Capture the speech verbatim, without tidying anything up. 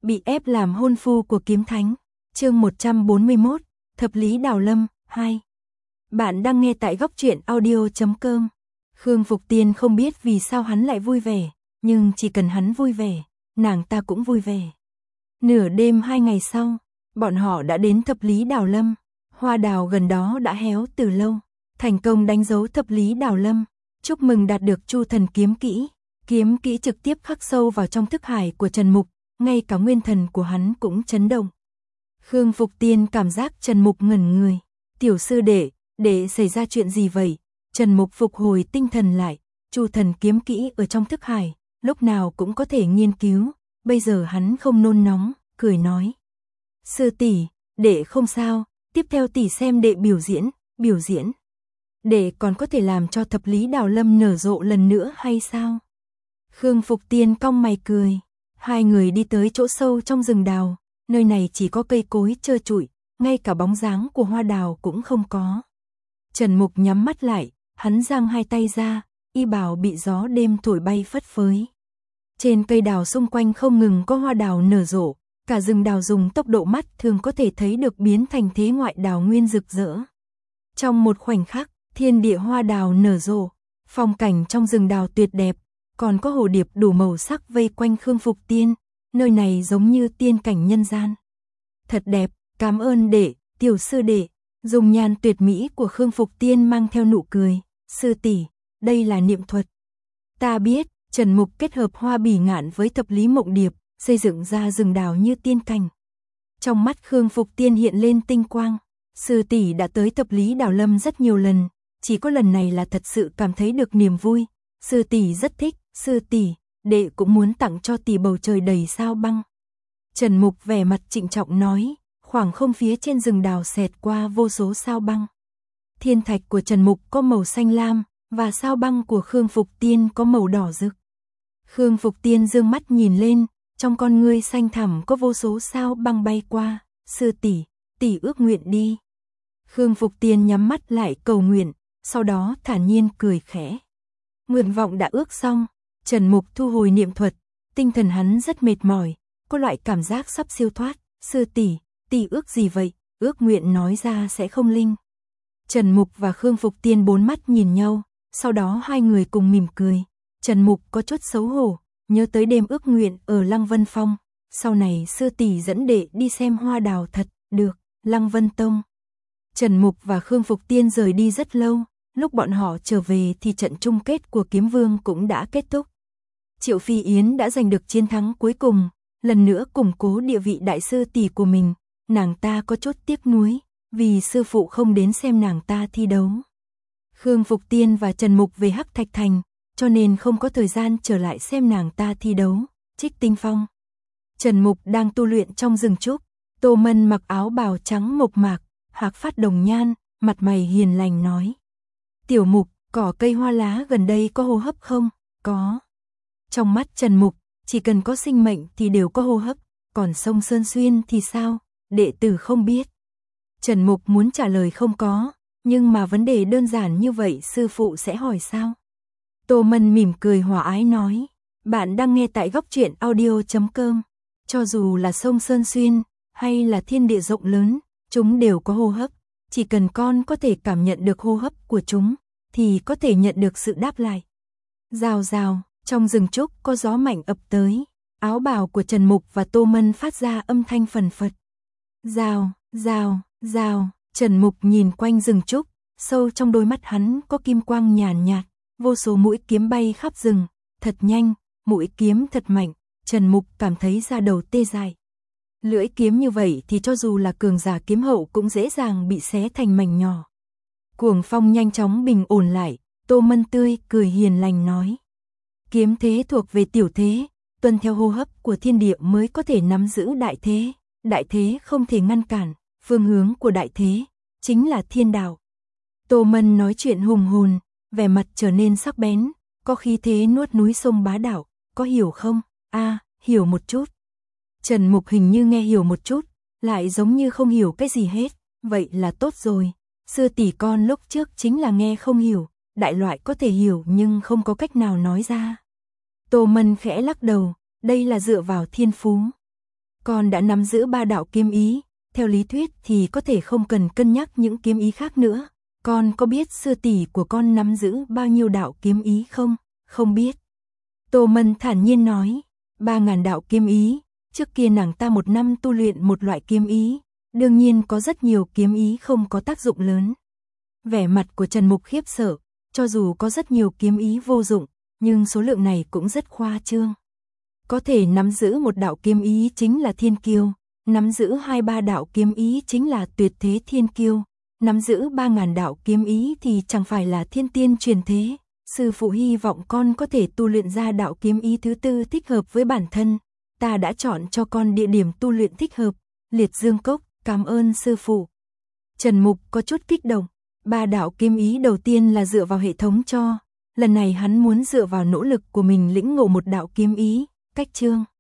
Bị ép làm hôn phu của kiếm thánh. Chương một trăm bốn mươi mốt, Thập lý Đào Lâm, hai. Bạn đang nghe tại góc truyện audio chấm com. Khương Phục Tiên không biết vì sao hắn lại vui vẻ, nhưng chỉ cần hắn vui vẻ, nàng ta cũng vui vẻ. Nửa đêm hai ngày sau, bọn họ đã đến Thập lý Đào Lâm. Hoa đào gần đó đã héo từ lâu, thành công đánh dấu Thập lý Đào Lâm. Chúc mừng đạt được Chu Thần kiếm kỹ. Kiếm kỹ trực tiếp khắc sâu vào trong thức hải của Trần Mục, ngay cả nguyên thần của hắn cũng chấn động. Khương Phục Tiên cảm giác Trần Mục ngẩn người. Tiểu sư đệ, để xảy ra chuyện gì vậy? Trần Mục phục hồi tinh thần lại, Chu Thần kiếm kỹ ở trong thức hải, lúc nào cũng có thể nghiên cứu, bây giờ hắn không nôn nóng, cười nói. Sư tỷ, đệ không sao, tiếp theo tỷ xem đệ biểu diễn, biểu diễn. Đệ còn có thể làm cho Thập lý Đào Lâm nở rộ lần nữa hay sao? Khương Phục Tiên cong mày cười. Hai người đi tới chỗ sâu trong rừng đào, nơi này chỉ có cây cối trơ trụi, ngay cả bóng dáng của hoa đào cũng không có. Trần Mục nhắm mắt lại, hắn giang hai tay ra, y bào bị gió đêm thổi bay phất phới. Trên cây đào xung quanh không ngừng có hoa đào nở rộ, cả rừng đào dùng tốc độ mắt thường có thể thấy được biến thành thế ngoại đào nguyên rực rỡ. Trong một khoảnh khắc, thiên địa hoa đào nở rộ, phong cảnh trong rừng đào tuyệt đẹp, còn có hồ điệp đủ màu sắc vây quanh Khương Phục Tiên, nơi này giống như tiên cảnh nhân gian. Thật đẹp, cảm ơn đệ, tiểu sư đệ. Dùng nhan tuyệt mỹ của Khương Phục Tiên mang theo nụ cười. Sư tỷ, đây là niệm thuật. Ta biết. Trần Mục kết hợp hoa bỉ ngạn với thập lý mộng điệp, xây dựng ra rừng đào như tiên cảnh. Trong mắt Khương Phục Tiên hiện lên tinh quang. Sư tỷ đã tới Thập lý Đào Lâm rất nhiều lần, chỉ có lần này là thật sự cảm thấy được niềm vui. Sư tỷ rất thích. Sư tỷ, đệ cũng muốn tặng cho tỷ bầu trời đầy sao băng. Trần Mục vẻ mặt trịnh trọng nói, khoảng không phía trên rừng đào xẹt qua vô số sao băng. Thiên thạch của Trần Mục có màu xanh lam, và sao băng của Khương Phục Tiên có màu đỏ rực. Khương Phục Tiên dương mắt nhìn lên, trong con ngươi xanh thẳm có vô số sao băng bay qua. Sư tỷ, tỷ ước nguyện đi. Khương Phục Tiên nhắm mắt lại cầu nguyện, sau đó thản nhiên cười khẽ. Nguyện vọng đã ước xong. Trần Mục thu hồi niệm thuật, tinh thần hắn rất mệt mỏi, có loại cảm giác sắp siêu thoát. Sư tỷ, tỷ ước gì vậy? Ước nguyện nói ra sẽ không linh. Trần Mục và Khương Phục Tiên bốn mắt nhìn nhau, sau đó hai người cùng mỉm cười. Trần Mục có chút xấu hổ, nhớ tới đêm ước nguyện ở Lăng Vân Phong. Sau này sư tỷ dẫn đệ đi xem hoa đào thật. Được, Lăng Vân Tông. Trần Mục và Khương Phục Tiên rời đi rất lâu. Lúc bọn họ trở về thì trận chung kết của Kiếm Vương cũng đã kết thúc. Triệu Phi Yến đã giành được chiến thắng cuối cùng, lần nữa củng cố địa vị đại sư tỷ của mình. Nàng ta có chút tiếc nuối, vì sư phụ không đến xem nàng ta thi đấu. Khương Phục Tiên và Trần Mục về Hắc Thạch Thành, cho nên không có thời gian trở lại xem nàng ta thi đấu. Trích Tinh Phong. Trần Mục đang tu luyện trong rừng trúc, Tô Mân mặc áo bào trắng mộc mạc, hạc phát đồng nhan, mặt mày hiền lành nói. Tiểu Mục, cỏ cây hoa lá gần đây có hô hấp không? Có. Trong mắt Trần Mục, chỉ cần có sinh mệnh thì đều có hô hấp, còn sông Sơn Xuyên thì sao? Đệ tử không biết. Trần Mục muốn trả lời không có, nhưng mà vấn đề đơn giản như vậy sư phụ sẽ hỏi sao? Tô Mân mỉm cười hòa ái nói, bạn đang nghe tại góc truyện audio chấm com. Cho dù là sông Sơn Xuyên, hay là thiên địa rộng lớn, chúng đều có hô hấp. Chỉ cần con có thể cảm nhận được hô hấp của chúng, thì có thể nhận được sự đáp lại. Rào rào, trong rừng trúc có gió mạnh ập tới, áo bào của Trần Mục và Tô Mân phát ra âm thanh phần phật. Rào, rào, rào, Trần Mục nhìn quanh rừng trúc, sâu trong đôi mắt hắn có kim quang nhàn nhạt, vô số mũi kiếm bay khắp rừng, thật nhanh, mũi kiếm thật mạnh, Trần Mục cảm thấy da đầu tê dại. Lưỡi kiếm như vậy thì cho dù là cường giả kiếm hậu cũng dễ dàng bị xé thành mảnh nhỏ. Cuồng phong nhanh chóng bình ổn lại, Tô Mân tươi cười hiền lành nói. Kiếm thế thuộc về tiểu thế, tuân theo hô hấp của thiên địa mới có thể nắm giữ đại thế. Đại thế không thể ngăn cản, phương hướng của đại thế chính là thiên đạo. Tô Mân nói chuyện hùng hồn, vẻ mặt trở nên sắc bén, có khí thế nuốt núi sông bá đạo, có hiểu không? A, à, hiểu một chút. Trần Mục hình như nghe hiểu một chút, lại giống như không hiểu cái gì hết, vậy là tốt rồi. Sư tỷ con lúc trước chính là nghe không hiểu, đại loại có thể hiểu nhưng không có cách nào nói ra. Tô Mân khẽ lắc đầu, đây là dựa vào thiên phú. con đã nắm giữ ba đạo kiếm ý, theo lý thuyết thì có thể không cần cân nhắc những kiếm ý khác nữa. Con có biết sư tỷ của con nắm giữ bao nhiêu đạo kiếm ý không? Không biết. Tô Mân thản nhiên nói, ba ngàn đạo kiếm ý, trước kia nàng ta một năm tu luyện một loại kiếm ý, đương nhiên có rất nhiều kiếm ý không có tác dụng lớn. Vẻ mặt của Trần Mục khiếp sợ, cho dù có rất nhiều kiếm ý vô dụng, nhưng số lượng này cũng rất khoa trương. Có thể nắm giữ một đạo kiếm ý chính là thiên kiêu, nắm giữ hai ba đạo kiếm ý chính là tuyệt thế thiên kiêu, nắm giữ ba ngàn đạo kiếm ý thì chẳng phải là thiên tiên truyền thế. Sư phụ hy vọng con có thể tu luyện ra đạo kiếm ý thứ tư thích hợp với bản thân. Ta đã chọn cho con địa điểm tu luyện thích hợp, Liệt Dương Cốc, cảm ơn sư phụ. Trần Mục có chút kích động, ba đạo kiếm ý đầu tiên là dựa vào hệ thống cho, lần này hắn muốn dựa vào nỗ lực của mình lĩnh ngộ một đạo kiếm ý, cách chương.